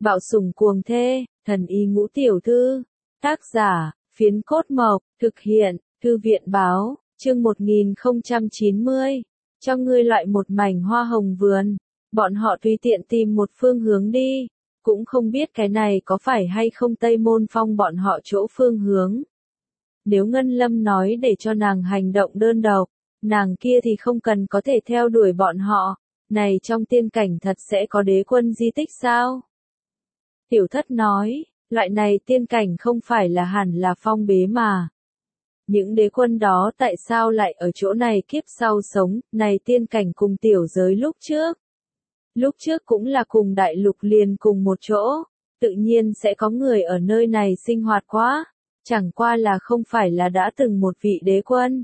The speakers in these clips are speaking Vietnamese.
Bạo sủng cuồng thê, thần y ngũ tiểu thư. Tác giả, Phiến Cốt Mộc, thực hiện, Thư viện báo, chương 1090. Cho ngươi loại một mảnh hoa hồng vườn. Bọn họ tùy tiện tìm một phương hướng đi. Cũng không biết cái này có phải hay không Tây Môn Phong bọn họ chỗ phương hướng. Nếu Ngân Lâm nói để cho nàng hành động đơn độc, nàng kia thì không cần có thể theo đuổi bọn họ. Này trong tiên cảnh thật sẽ có đế quân di tích sao? Tiểu Thất nói, loại này tiên cảnh không phải là hẳn là phong bế mà. Những đế quân đó tại sao lại ở chỗ này kiếp sau sống, này tiên cảnh cùng tiểu giới lúc trước. Lúc trước cũng là cùng đại lục liền cùng một chỗ, tự nhiên sẽ có người ở nơi này sinh hoạt quá, chẳng qua là không phải là đã từng một vị đế quân.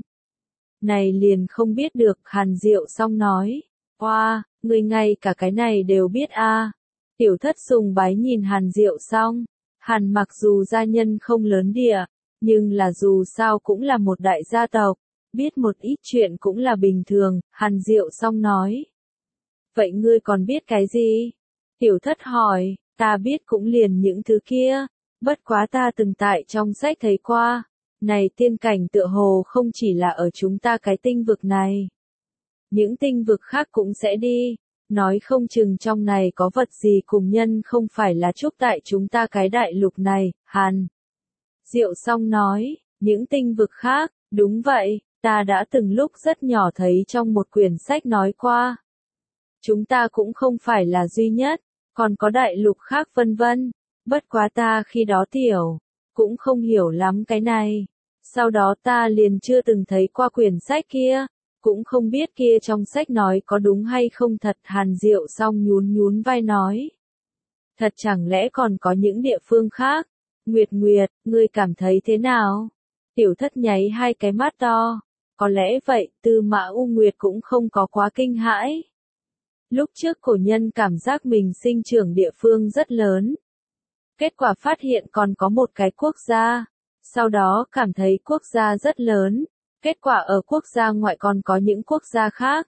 Này liền không biết được, Hàn Diệu Song nói, oa, người ngay cả cái này đều biết a. Tiểu Thất sùng bái nhìn Hàn Diệu Song, Hàn mặc dù gia nhân không lớn địa, nhưng là dù sao cũng là một đại gia tộc, biết một ít chuyện cũng là bình thường, Hàn Diệu Song nói. Vậy ngươi còn biết cái gì? Tiểu Thất hỏi, ta biết cũng liền những thứ kia, bất quá ta từng tại trong sách thấy qua, này tiên cảnh tựa hồ không chỉ là ở chúng ta cái tinh vực này. Những tinh vực khác cũng sẽ đi, nói không chừng trong này có vật gì cùng nhân không phải là chúc tại chúng ta cái đại lục này, Hàn. Diệu Song nói, những tinh vực khác, đúng vậy, ta đã từng lúc rất nhỏ thấy trong một quyển sách nói qua. Chúng ta cũng không phải là duy nhất, còn có đại lục khác vân vân, bất quá ta khi đó tiểu, cũng không hiểu lắm cái này. Sau đó ta liền chưa từng thấy qua quyển sách kia, cũng không biết kia trong sách nói có đúng hay không thật. Hàn Diệu Song nhún nhún vai nói. Thật chẳng lẽ còn có những địa phương khác? Nguyệt Nguyệt, ngươi cảm thấy thế nào? Tiểu Thất nháy hai cái mắt to. Có lẽ vậy, Tư Mã U Nguyệt cũng không có quá kinh hãi. Lúc trước cổ nhân cảm giác mình sinh trưởng địa phương rất lớn. Kết quả phát hiện còn có một cái quốc gia. Sau đó cảm thấy quốc gia rất lớn. Kết quả ở quốc gia ngoại còn có những quốc gia khác.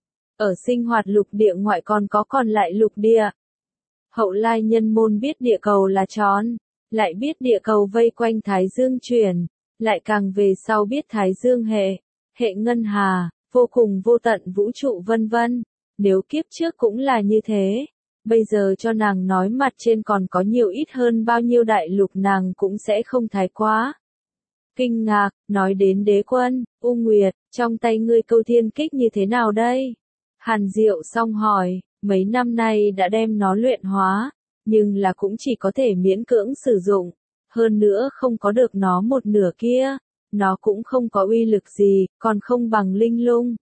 Ở sinh hoạt lục địa ngoại còn có còn lại lục địa. Hậu lai nhân môn biết địa cầu là tròn, lại biết địa cầu vây quanh Thái Dương chuyển, lại càng về sau biết Thái Dương hệ ngân hà, vô cùng vô tận vũ trụ vân vân. Nếu kiếp trước cũng là như thế, bây giờ cho nàng nói mặt trên còn có nhiều ít hơn bao nhiêu đại lục nàng cũng sẽ không thái quá. Kinh ngạc, nói đến đế quân, U Nguyệt, trong tay ngươi câu thiên kích như thế nào đây? Hàn Diệu Song hỏi, mấy năm nay đã đem nó luyện hóa, nhưng là cũng chỉ có thể miễn cưỡng sử dụng, hơn nữa không có được nó một nửa kia, nó cũng không có uy lực gì, còn không bằng linh lung.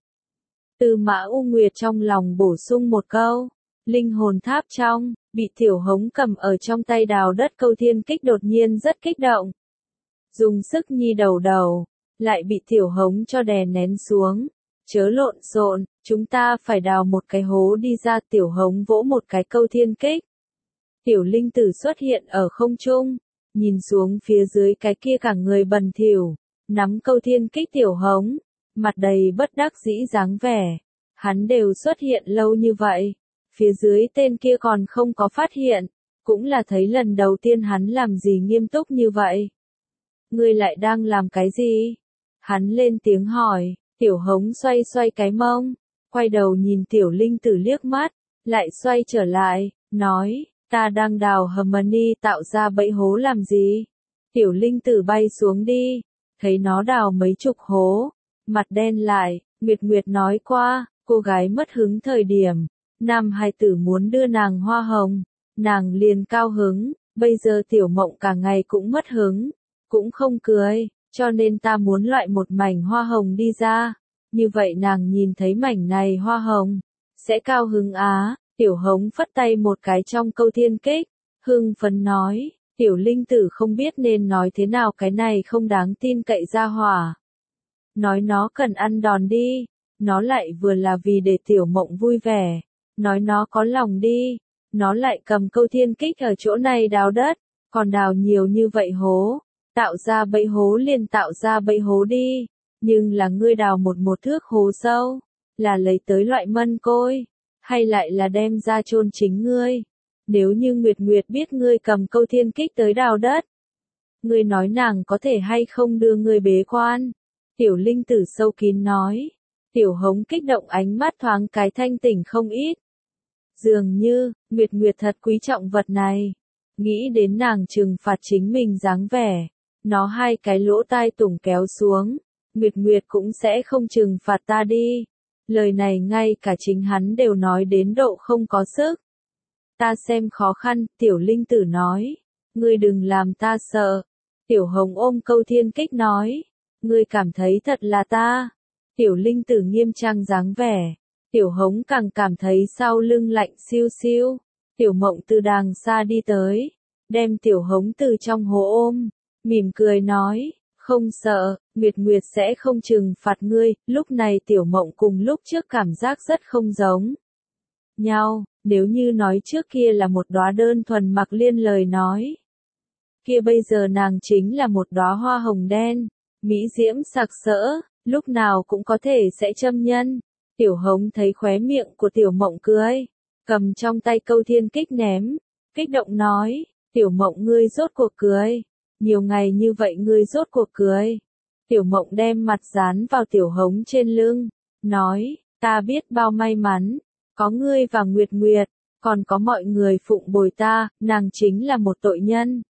Tư Mã U Nguyệt trong lòng bổ sung một câu, linh hồn tháp trong, bị Tiểu Hống cầm ở trong tay đào đất câu thiên kích đột nhiên rất kích động. Dùng sức nhi đầu, lại bị Tiểu Hống cho đè nén xuống. Chớ lộn xộn, chúng ta phải đào một cái hố đi ra. Tiểu Hống vỗ một cái câu thiên kích. Tiểu Linh Tử xuất hiện ở không trung, nhìn xuống phía dưới cái kia cả người bần thỉu, nắm câu thiên kích Tiểu Hống, mặt đầy bất đắc dĩ dáng vẻ. Hắn đều xuất hiện lâu như vậy, phía dưới tên kia còn không có phát hiện, cũng là thấy lần đầu tiên hắn làm gì nghiêm túc như vậy. Ngươi lại đang làm cái gì? Hắn lên tiếng hỏi. Tiểu Hống xoay xoay cái mông, quay đầu nhìn Tiểu Linh Tử liếc mắt, lại xoay trở lại, nói, ta đang đào Hermione tạo ra bẫy hố làm gì? Tiểu Linh Tử bay xuống đi, thấy nó đào mấy chục hố, mặt đen lại. Nguyệt Nguyệt nói qua, cô gái mất hứng thời điểm, nam hài tử muốn đưa nàng hoa hồng, nàng liền cao hứng, bây giờ Tiểu Mộng cả ngày cũng mất hứng, cũng không cười. Cho nên ta muốn loại một mảnh hoa hồng đi ra, như vậy nàng nhìn thấy mảnh này hoa hồng, sẽ cao hứng á. Tiểu Hống phất tay một cái trong câu thiên kích, hưng phấn nói, Tiểu Linh Tử không biết nên nói thế nào cái này không đáng tin cậy ra hỏa. Nói nó cần ăn đòn đi, nó lại vừa là vì để Tiểu Mộng vui vẻ, nói nó có lòng đi, nó lại cầm câu thiên kích ở chỗ này đào đất, còn đào nhiều như vậy hố. Tạo ra bẫy hố liền tạo ra bẫy hố đi, nhưng là ngươi đào một thước hố sâu, là lấy tới loại mân côi, hay lại là đem ra chôn chính ngươi. nếu như Nguyệt Nguyệt biết ngươi cầm Câu Thiên Kích tới đào đất, ngươi nói nàng có thể hay không đưa ngươi bế quan? Tiểu Linh Tử sâu kín nói. Tiểu Hống kích động ánh mắt thoáng cái thanh tỉnh không ít. Dường như, Nguyệt Nguyệt thật quý trọng vật này. Nghĩ đến nàng trừng phạt chính mình dáng vẻ. Nó hai cái lỗ tai tủng kéo xuống. Nguyệt Nguyệt cũng sẽ không trừng phạt ta đi. Lời này ngay cả chính hắn đều nói đến độ không có sức. Ta xem khó khăn, Tiểu Linh Tử nói. Ngươi đừng làm ta sợ. Tiểu Hống ôm Câu Thiên Kích nói. Ngươi cảm thấy thật là ta. Tiểu Linh Tử nghiêm trang dáng vẻ. Tiểu Hống càng cảm thấy sau lưng lạnh siêu siêu. Tiểu Mộng từ đàng xa đi tới. Đem Tiểu Hống từ trong hố ôm. Mỉm cười nói. Không sợ, Nguyệt Nguyệt sẽ không trừng phạt ngươi. Lúc này Tiểu Mộng cùng lúc trước cảm giác rất không giống nhau. Nếu như nói trước kia là một đóa đơn thuần mặc liên lời nói, kia bây giờ nàng chính là một đóa hoa hồng đen, mỹ diễm sặc sỡ, lúc nào cũng có thể sẽ châm nhân. Tiểu Hống thấy khóe miệng của Tiểu Mộng cười, cầm trong tay Câu Thiên Kích ném, kích động nói, Tiểu Mộng ngươi rốt cuộc cười, nhiều ngày như vậy ngươi rốt cuộc cười. Tiểu Mộng đem mặt dán vào Tiểu Hống trên lưng, nói, ta biết bao may mắn, có ngươi và Nguyệt Nguyệt, còn có mọi người phụng bồi ta, nàng chính là một tội nhân.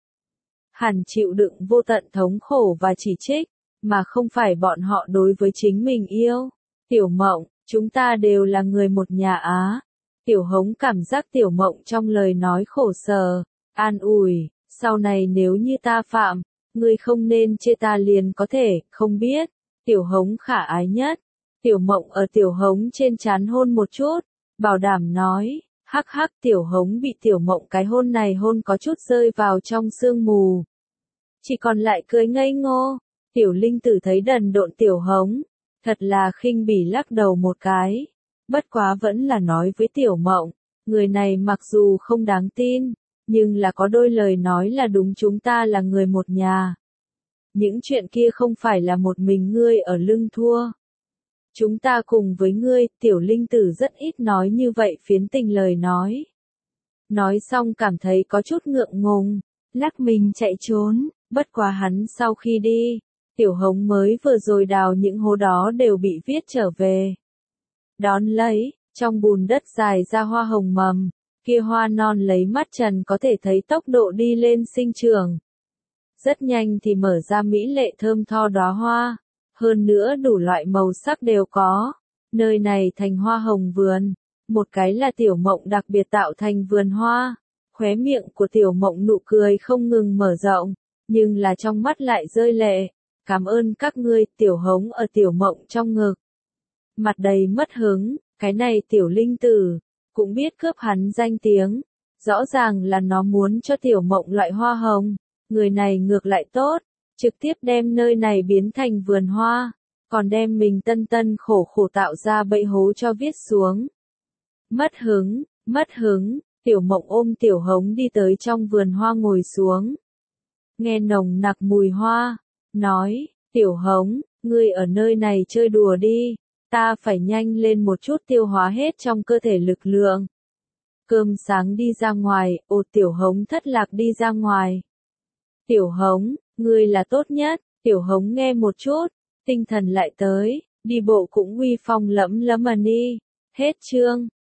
Hẳn chịu đựng vô tận thống khổ và chỉ trích, mà không phải bọn họ đối với chính mình yêu. Tiểu Mộng, chúng ta đều là người một nhà á. Tiểu Hống cảm giác Tiểu Mộng trong lời nói khổ sở, an ủi, sau này nếu như ta phạm, ngươi không nên chê ta liền có thể, không biết. Tiểu Hống khả ái nhất. Tiểu Mộng ở Tiểu Hống trên trán hôn một chút, bảo đảm nói, hắc hắc. Tiểu Hống bị Tiểu Mộng cái hôn này hôn có chút rơi vào trong sương mù. Chỉ còn lại cười ngây ngô. Tiểu Linh Tử thấy đần độn Tiểu Hống, thật là khinh bỉ lắc đầu một cái. Bất quá vẫn là nói với Tiểu Mộng, người này mặc dù không đáng tin, nhưng là có đôi lời nói là đúng, chúng ta là người một nhà. Những chuyện kia không phải là một mình ngươi ở lưng thua. Chúng ta cùng với ngươi. Tiểu Linh Tử rất ít nói như vậy phiến tình lời nói. Nói xong cảm thấy có chút ngượng ngùng, lắc mình chạy trốn. Bất quá hắn sau khi đi, Tiểu Hống mới vừa rồi đào những hố đó đều bị viết trở về. Đón lấy, trong bùn đất dài ra hoa hồng mầm, kia hoa non lấy mắt trần có thể thấy tốc độ đi lên sinh trưởng. Rất nhanh thì mở ra mỹ lệ thơm tho đóa hoa, hơn nữa đủ loại màu sắc đều có. Nơi này thành hoa hồng vườn, một cái là Tiểu Mộng đặc biệt tạo thành vườn hoa. Khóe miệng của Tiểu Mộng nụ cười không ngừng mở rộng, nhưng là trong mắt lại rơi lệ. Cảm ơn các ngươi. Tiểu Hống ở Tiểu Mộng trong ngực, mặt đầy mất hứng. Cái này Tiểu Linh Tử cũng biết cướp hắn danh tiếng, rõ ràng là nó muốn cho Tiểu Mộng loại hoa hồng, người này ngược lại tốt, trực tiếp đem nơi này biến thành vườn hoa, còn đem mình tân tân khổ khổ tạo ra bẫy hố cho viết xuống. Mất hứng, mất hứng. Tiểu Mộng ôm Tiểu Hống đi tới trong vườn hoa ngồi xuống, nghe nồng nặc mùi hoa, nói, Tiểu Hống, ngươi ở nơi này chơi đùa đi, ta phải nhanh lên một chút tiêu hóa hết trong cơ thể lực lượng. Cơm sáng đi ra ngoài. Tiểu Hống thất lạc đi ra ngoài. Tiểu Hống, ngươi là tốt nhất. Tiểu Hống nghe một chút, tinh thần lại tới, đi bộ cũng uy phong lẫm lẫm đi. Hết chương.